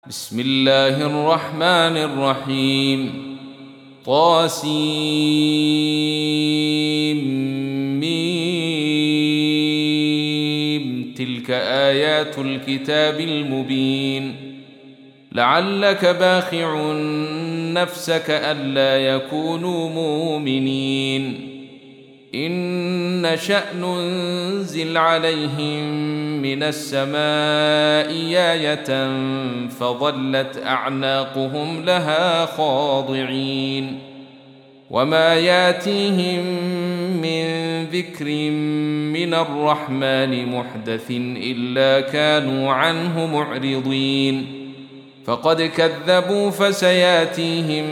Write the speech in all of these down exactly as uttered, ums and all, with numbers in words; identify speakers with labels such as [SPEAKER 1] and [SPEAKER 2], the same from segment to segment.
[SPEAKER 1] بسم الله الرحمن الرحيم. طاسيم. تلك آيات الكتاب المبين. لعلك باخع نفسك ألا يكونوا مؤمنين إن نشأ ننزل عليهم من السماء آية فظلت أعناقهم لها خاضعين وما ياتيهم من ذكر من الرحمن محدث إلا كانوا عنه معرضين فقد كذبوا فسياتيهم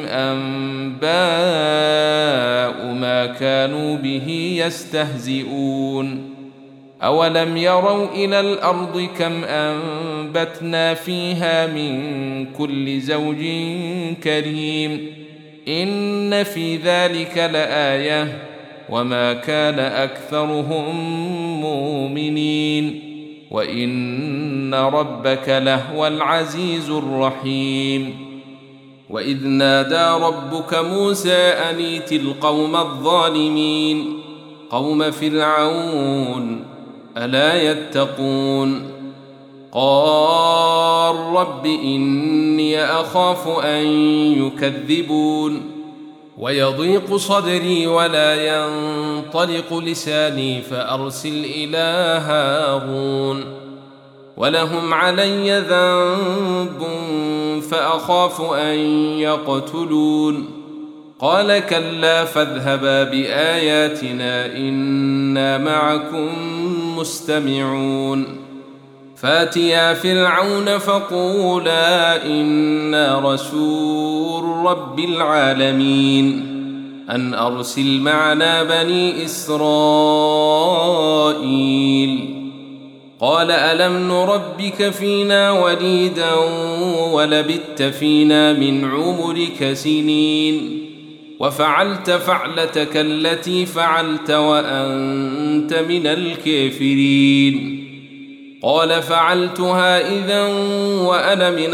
[SPEAKER 1] أنباء ما كانوا به يستهزئون أولم يروا إلى الأرض كم أنبتنا فيها من كل زوج كريم إن في ذلك لآية وما كان أكثرهم مؤمنين وإن ربك لهو العزيز الرحيم. وإذ نادى ربك موسى أن ائت القوم الظالمين قوم فرعون ألا يتقون قال رب إني أخاف أن يكذبون ويضيق صدري ولا ينطلق لساني فأرسل إلى هارون ولهم علي ذنب فأخاف أن يقتلون قال كلا فاذهبا بآياتنا إنا معكم مستمعون فاتيا فرعون فقولا إنا رسول رب العالمين أن أرسل معنا بني إسرائيل قال ألم نربك فينا وليدا ولبثت فينا من عمرك سنين وفعلت فعلتك التي فعلت وأنت من الكافرين قال فعلتها إذا وأنا من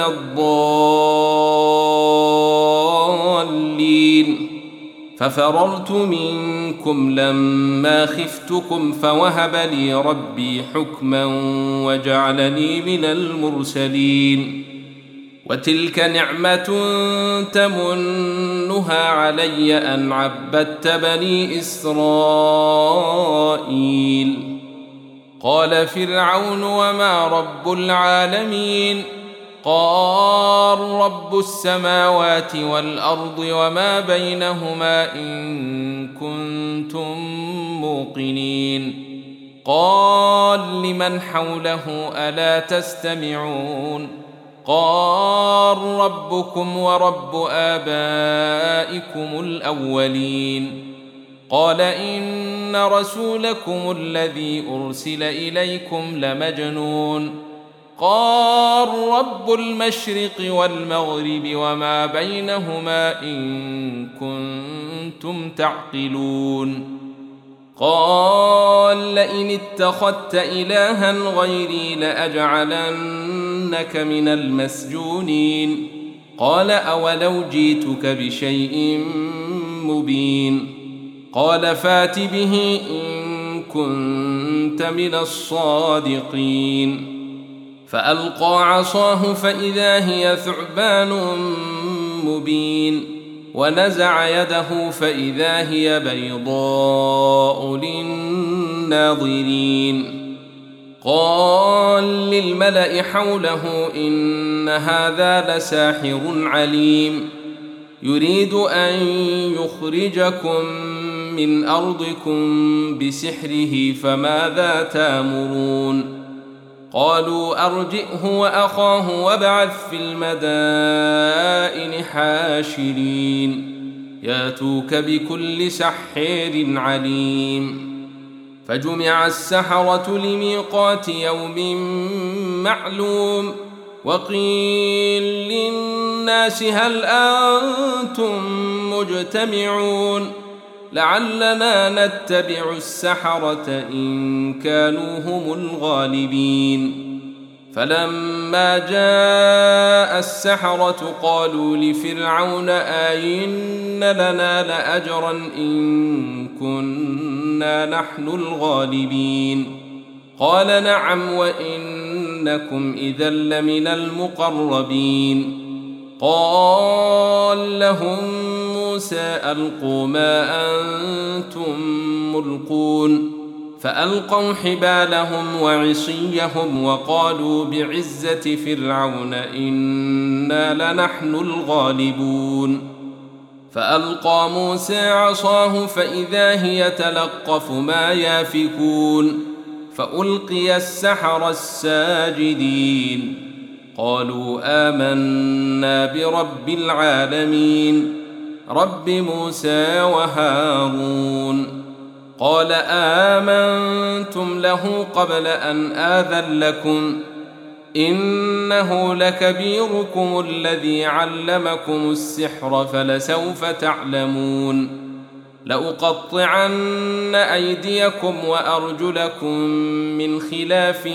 [SPEAKER 1] الضالين ففررت منكم لما خفتكم فوهب لي ربي حكما وجعلني من المرسلين وتلك نعمة تمنها علي أن عبدت بني إسرائيل قال فرعون وما رب العالمين قال رب السماوات والأرض وما بينهما إن كنتم موقنين قال لمن حوله ألا تستمعون قال ربكم ورب آبائكم الأولين قال إن رسولكم الذي أرسل إليكم لمجنون قال رب المشرق والمغرب وما بينهما إن كنتم تعقلون قال لئن اتخذت إلها غيري لأجعلنك من المسجونين قال أولو جئتك بشيء مبين قال فات به إن كنت من الصادقين فألقى عصاه فإذا هي ثعبان مبين ونزع يده فإذا هي بيضاء للناظرين قال للملأ حوله إن هذا لساحر عليم يريد أن يخرجكم من أرضكم بسحره فماذا تأمرون قالوا أرجئه وأخاه وابعث في المدائن حاشرين ياتوك بكل سحر عليم فجمع السحرة لميقات يوم معلوم وقيل للناس هل أنتم مجتمعون لعلنا نتبع السحرة إن كانوا هم الغالبين فلما جاء السحرة قالوا لفرعون أئن لنا لأجرا إن كنا نحن الغالبين قال نعم وإنكم إذا لمن المقربين قال لهم موسى ألقوا ما أنتم ملقون فألقوا حبالهم وعصيهم وقالوا بعزة فرعون إنا لنحن الغالبون فألقى موسى عصاه فإذا هي تلقف ما يافكون فألقي السحرة الساجدين قالوا آمنا برب العالمين رب موسى وهارون قال آمنتم له قبل أن آذن لكم إنه لكبيركم الذي علمكم السحر فلسوف تعلمون لأقطعن أيديكم وأرجلكم من خلاف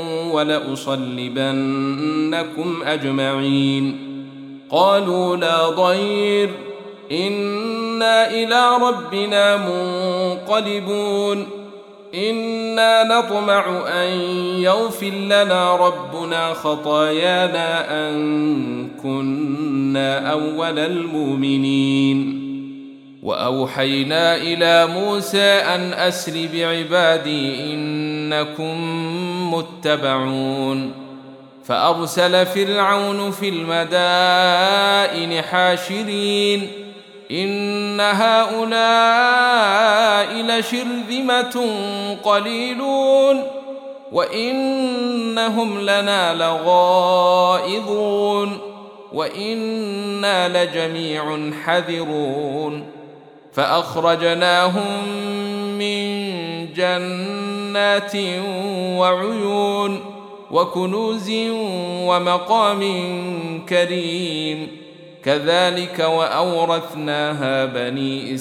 [SPEAKER 1] ولأصلبنكم أجمعين قالوا لا ضير إنا إلى ربنا منقلبون إنا نطمع أن يغفر لنا ربنا خطايانا أن كنا أول المؤمنين وأوحينا إلى موسى أن أسر بعبادي إنكم متبعون فأرسل فرعون في المدائن حاشرين إن هؤلاء لشرذمة قليلون وإنهم لنا لغائظون وإنا لجميع حذرون فأخرجناهم من جنات وعيون وكنوز ومقام كريم كذلك وأورثناها بني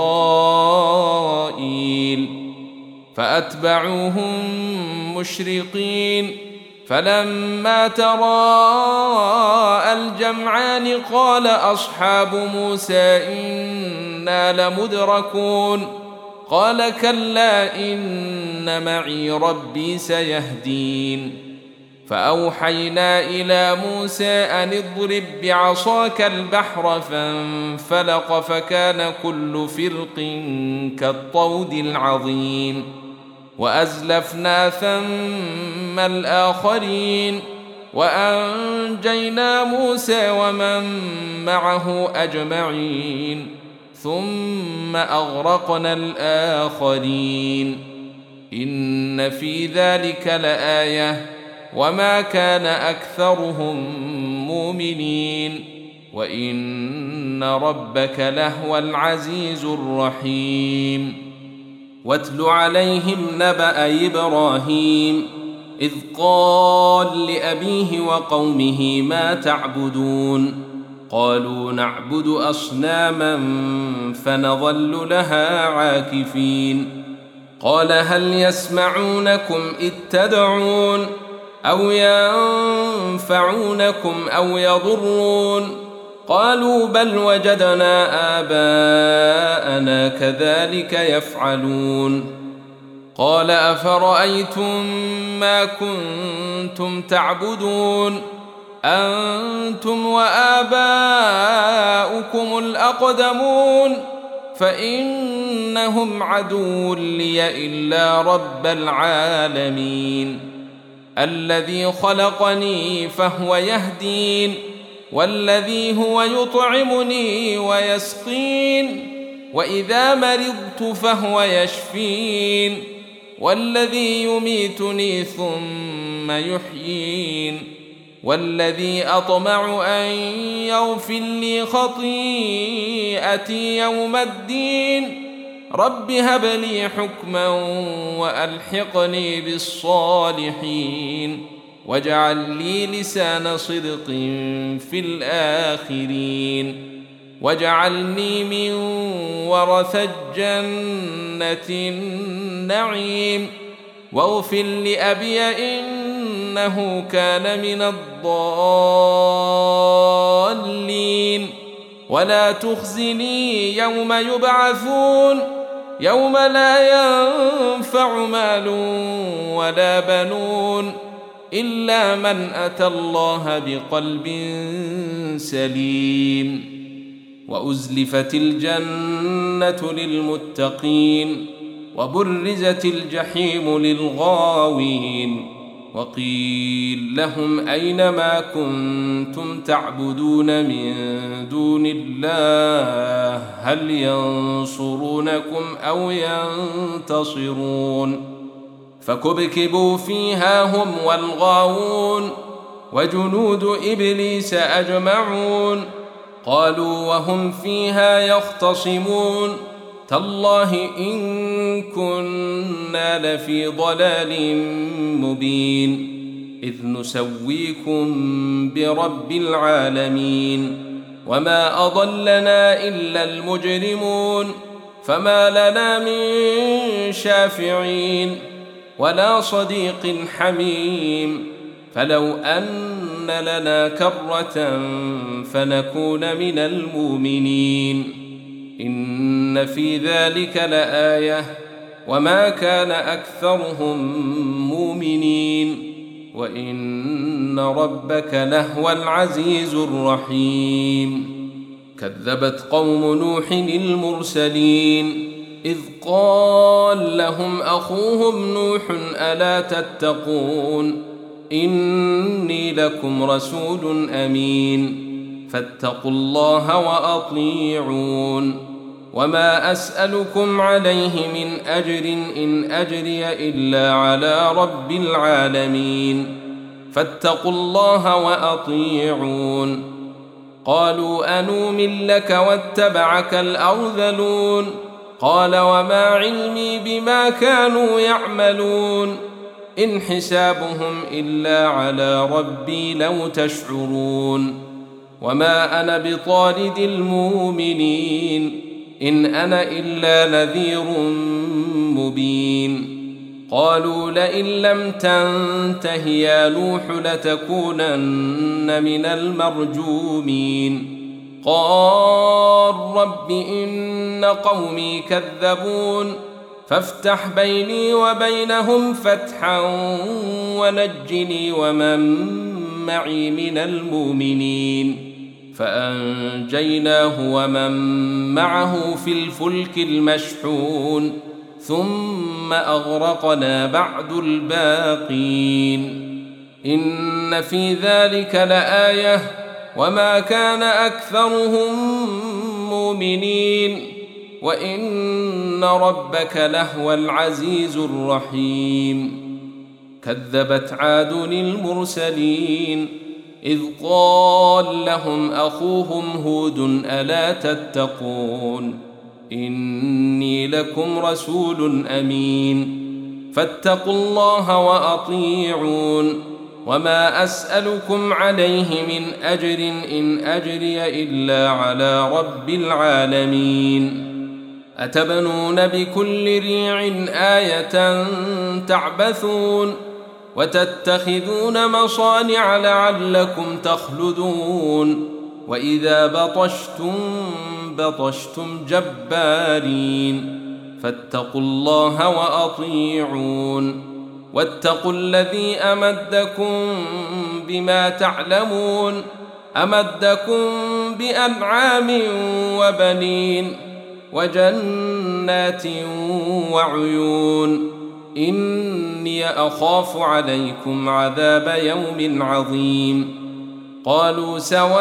[SPEAKER 1] إسرائيل فأتبعوهم مشرقين فلما تراءى الجمعان قال أصحاب موسى إنا لمدركون قال كلا إن معي ربي سيهدين فأوحينا إلى موسى أن اضرب بعصاك البحر فانفلق فكان كل فرق كالطود العظيم وأزلفنا ثم الآخرين وأنجينا موسى ومن معه أجمعين ثم أغرقنا الآخرين إن في ذلك لآية وما كان أكثرهم مؤمنين وإن ربك لهو العزيز الرحيم واتل عليهم نبأ إبراهيم إذ قال لأبيه وقومه ما تعبدون قالوا نعبد أصناما فنظل لها عاكفين قال هل يسمعونكم إذ تدعون أو ينفعونكم أو يضرون قالوا بل وجدنا آباءنا كذلك يفعلون قال أفرأيتم ما كنتم تعبدون أنتم وآباؤكم الأقدمون فإنهم عدو لي إلا رب العالمين الذي خلقني فهو يهدين والذي هو يطعمني ويسقين وإذا مرضت فهو يشفين والذي يميتني ثم يحيين والذي أطمع أن يغفر لي خطيئتي يوم الدين رب هب لي حكما وألحقني بالصالحين واجعل لي لسان صدق في الآخرين واجعلني من ورثة جنة النعيم واغفر لأبي إنه إنه كان من الضالين ولا تخزني يوم يبعثون يوم لا ينفع مال ولا بنون إلا من أتى الله بقلب سليم وأزلفت الجنة للمتقين وبرزت الجحيم للغاوين وقيل لهم أين ما كنتم تعبدون من دون الله هل ينصرونكم أو ينتصرون فكبكبوا فيها هم والغاوون وجنود إبليس أجمعون قالوا وهم فيها يختصمون تالله إن كنا لفي ضلال مبين إذ نسويكم برب العالمين وما أضلنا إلا المجرمون فما لنا من شافعين ولا صديق حميم فلو أن لنا كرة فنكون من المؤمنين إن في ذلك لآية وما كان أكثرهم مؤمنين وإن ربك لهو العزيز الرحيم كذبت قوم نوح المرسلين إذ قال لهم أخوهم نوح ألا تتقون إني لكم رسول أمين فاتقوا الله وأطيعون وما أسألكم عليه من أجر إن أجري إلا على رب العالمين فاتقوا الله وأطيعون قالوا أنؤمن لك واتبعك الأرذلون قال وما علمي بما كانوا يعملون إن حسابهم إلا على ربي لو تشعرون وما أنا بطارد المؤمنين إن أنا إلا نذير مبين قالوا لئن لم تنته يا نوح لتكونن من المرجومين قال رب إن قومي كذبون فافتح بيني وبينهم فتحا ونجني ومن معي من المؤمنين فأنجيناه ومن معه في الفلك المشحون ثم أغرقنا بعد الباقين إن في ذلك لآية وما كان أكثرهم مؤمنين وإن ربك لهو العزيز الرحيم كذبت عاد المرسلين إذ قال لهم أخوهم هود ألا تتقون إني لكم رسول أمين فاتقوا الله وأطيعون وما أسألكم عليه من أجر إن أجري إلا على رب العالمين أتبنون بكل ريع آية تعبثون وتتخذون مصانع لعلكم تخلدون وإذا بطشتم بطشتم جبارين فاتقوا الله وأطيعون واتقوا الذي أمدكم بما تعلمون أمدكم بأنعام وبنين وجنات وعيون إني أخاف عليكم عذاب يوم عظيم قالوا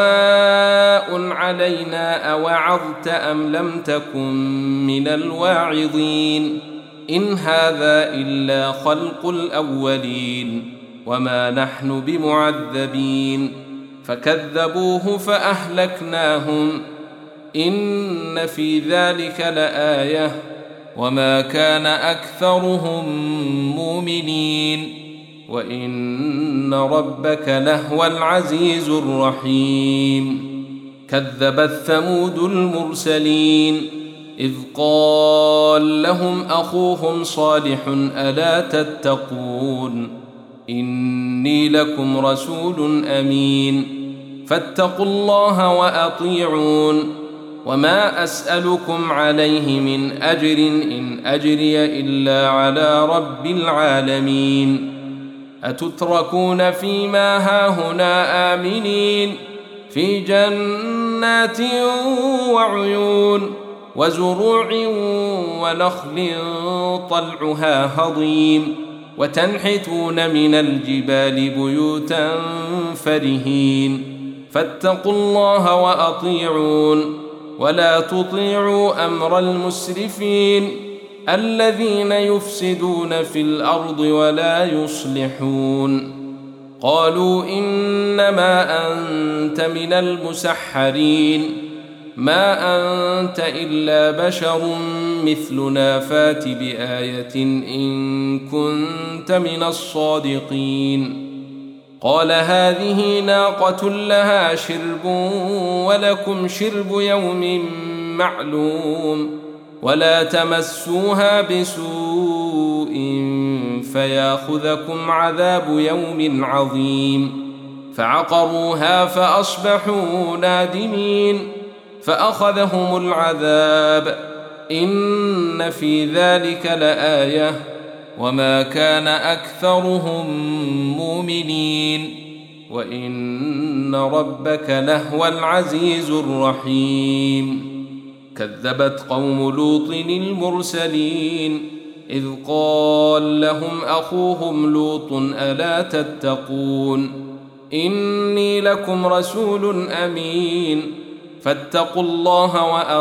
[SPEAKER 1] سواء علينا أوعظت أم لم تكن من الواعظين إن هذا إلا خلق الأولين وما نحن بمعذبين فكذبوه فأهلكناهم إن في ذلك لآية وما كان أكثرهم مؤمنين وإن ربك لهو العزيز الرحيم كذبت ثمود المرسلين إذ قال لهم أخوهم صالح ألا تتقون إني لكم رسول أمين فاتقوا الله وأطيعون وما أسألكم عليه من أجر إن أجري إلا على رب العالمين أتتركون فيما هاهنا آمنين في جنات وعيون وزروع ونخل طلعها هضيم وتنحتون من الجبال بيوتا فرهين فاتقوا الله وأطيعون ولا تطيعوا أمر المسرفين الذين يفسدون في الأرض ولا يصلحون قالوا إنما أنت من المسحرين ما أنت إلا بشر مثلنا فات بآية إن كنت من الصادقين قال هذه ناقة لها شرب ولكم شرب يوم معلوم ولا تمسوها بسوء فياخذكم عذاب يوم عظيم فعقروها فأصبحوا نادمين فأخذهم العذاب إن في ذلك لآية وما كان أكثرهم مؤمنين وإن ربك لهو العزيز الرحيم كذبت قوم لوط المرسلين إذ قال لهم أخوهم لوط ألا تتقون إني لكم رسول أمين فاتقوا الله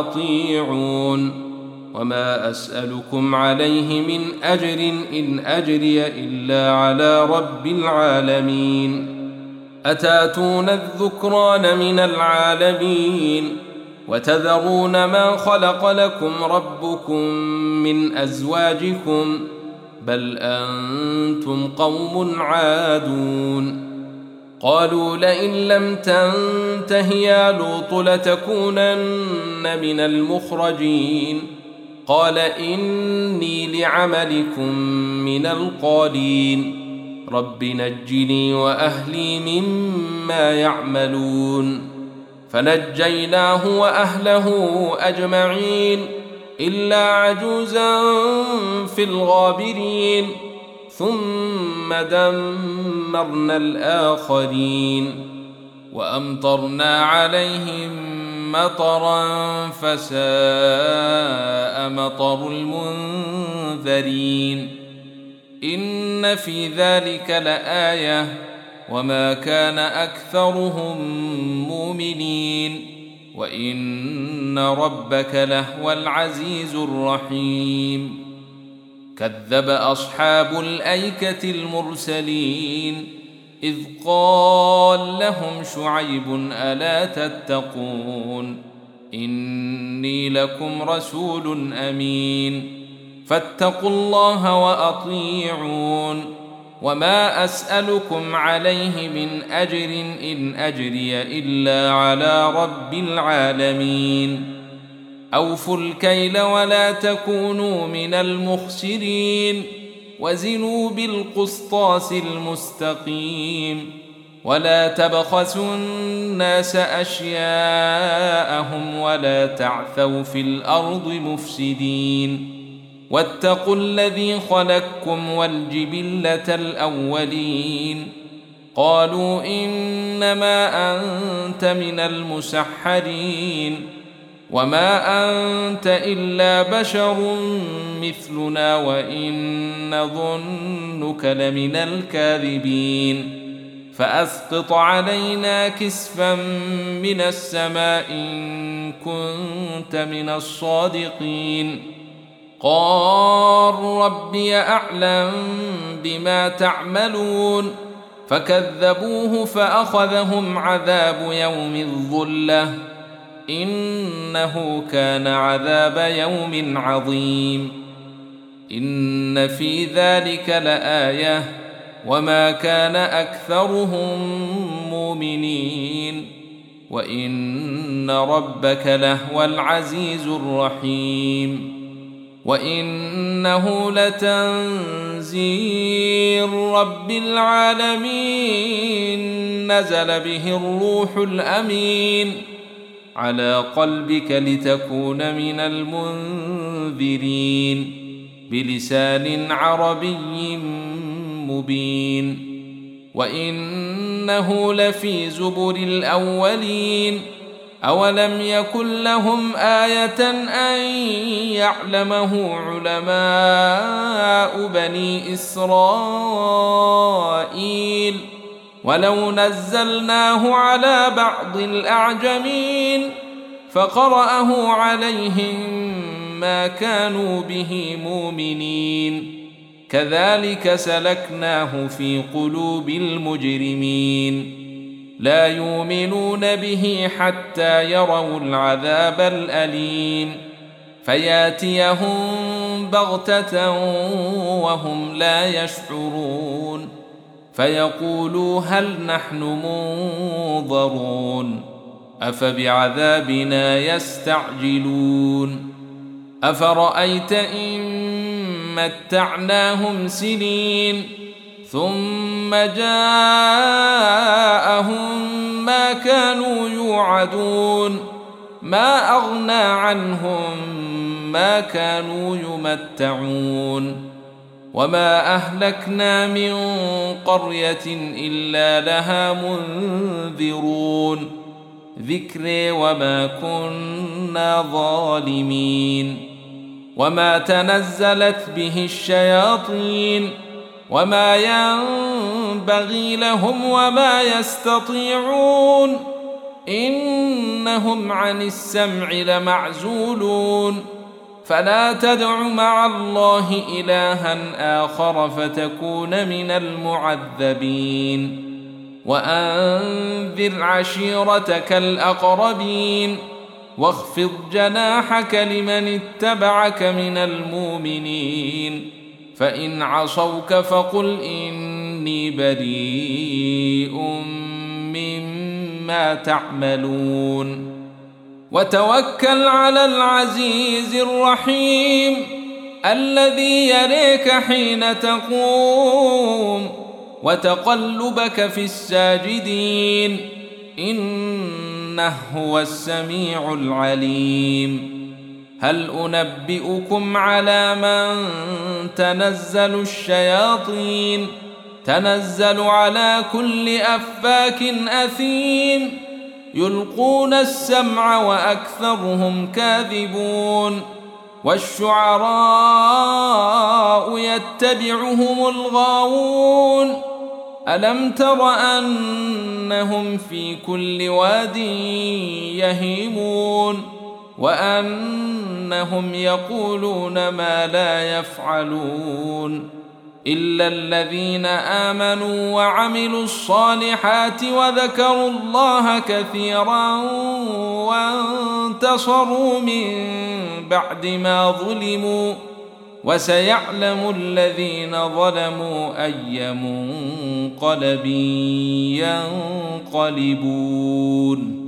[SPEAKER 1] وأطيعون وما أسألكم عليه من أجر إن أجري إلا على رب العالمين أتاتون الذكران من العالمين وتذرون ما خلق لكم ربكم من أزواجكم بل أنتم قوم عادون قالوا لئن لم تنته يا لوط لتكونن من المخرجين قال إني لعملكم من القالين رب نجني وأهلي مما يعملون فنجيناه وأهله أجمعين إلا عجوزا في الغابرين ثم دمرنا الآخرين وأمطرنا عليهم مطرا فساء مطر المنذرين إن في ذلك لآية وما كان أكثرهم مؤمنين وإن ربك لهو العزيز الرحيم كذب أصحاب الأيكة المرسلين إذ قال لهم شعيب ألا تتقون إني لكم رسول أمين فاتقوا الله وأطيعون وما أسألكم عليه من أجر إن أجري إلا على رب العالمين أوفوا الكيل ولا تكونوا من المخسرين وزنوا بالقسطاس المستقيم ولا تبخسوا الناس أشياءهم ولا تعثوا في الأرض مفسدين واتقوا الذي خلقكم والجبلة الأولين قالوا إنما أنت من المسحرين وما أنت إلا بشر مثلنا وإن نظنك لمن الكاذبين فأسقط علينا كسفا من السماء إن كنت من الصادقين قال ربي أعلم بما تعملون فكذبوه فأخذهم عذاب يوم الظلة إنه كان عذاب يوم عظيم إن في ذلك لآية وما كان أكثرهم مؤمنين وإن ربك لهو العزيز الرحيم وإنه لتنزيل رب العالمين نزل به الروح الأمين على قلبك لتكون من المنذرين بلسان عربي مبين وإنه لفي زبر الأولين أولم يكن لهم آية أن يعلمه علماء بني إسرائيل ولو نزلناه على بعض الأعجمين فقرأه عليهم ما كانوا به مؤمنين كذلك سلكناه في قلوب المجرمين لا يؤمنون به حتى يروا العذاب الأليم فياتيهم بغتة وهم لا يشعرون فيقولوا هل نحن منظرون أفبعذابنا يستعجلون أفرأيت إن متعناهم سنين ثم جاءهم ما كانوا يوعدون ما أغنى عنهم ما كانوا يمتعون وما أهلكنا من قرية إلا لها منذرون ذكري وما كنا ظالمين وما تنزلت به الشياطين وما ينبغي لهم وما يستطيعون إنهم عن السمع لمعزولون فلا تدع مع الله إلها آخر فتكون من المعذبين وأنذر عشيرتك الأقربين واخفض جناحك لمن اتبعك من المؤمنين فإن عصوك فقل إني بريء مما تعملون وتوكل على العزيز الرحيم الذي يريك حين تقوم وتقلبك في الساجدين إنه هو السميع العليم هل أنبئكم على من تنزل الشياطين تنزل على كل أفاك أثيم يلقون السمع وأكثرهم كاذبون والشعراء يتبعهم الغاوون ألم تر أنهم في كل واد يهيمون وأنهم يقولون ما لا يفعلون إلا الذين آمنوا وعملوا الصالحات وذكروا الله كثيرا وانتصروا من بعد ما ظلموا وسيعلم الذين ظلموا أي منقلب ينقلبون.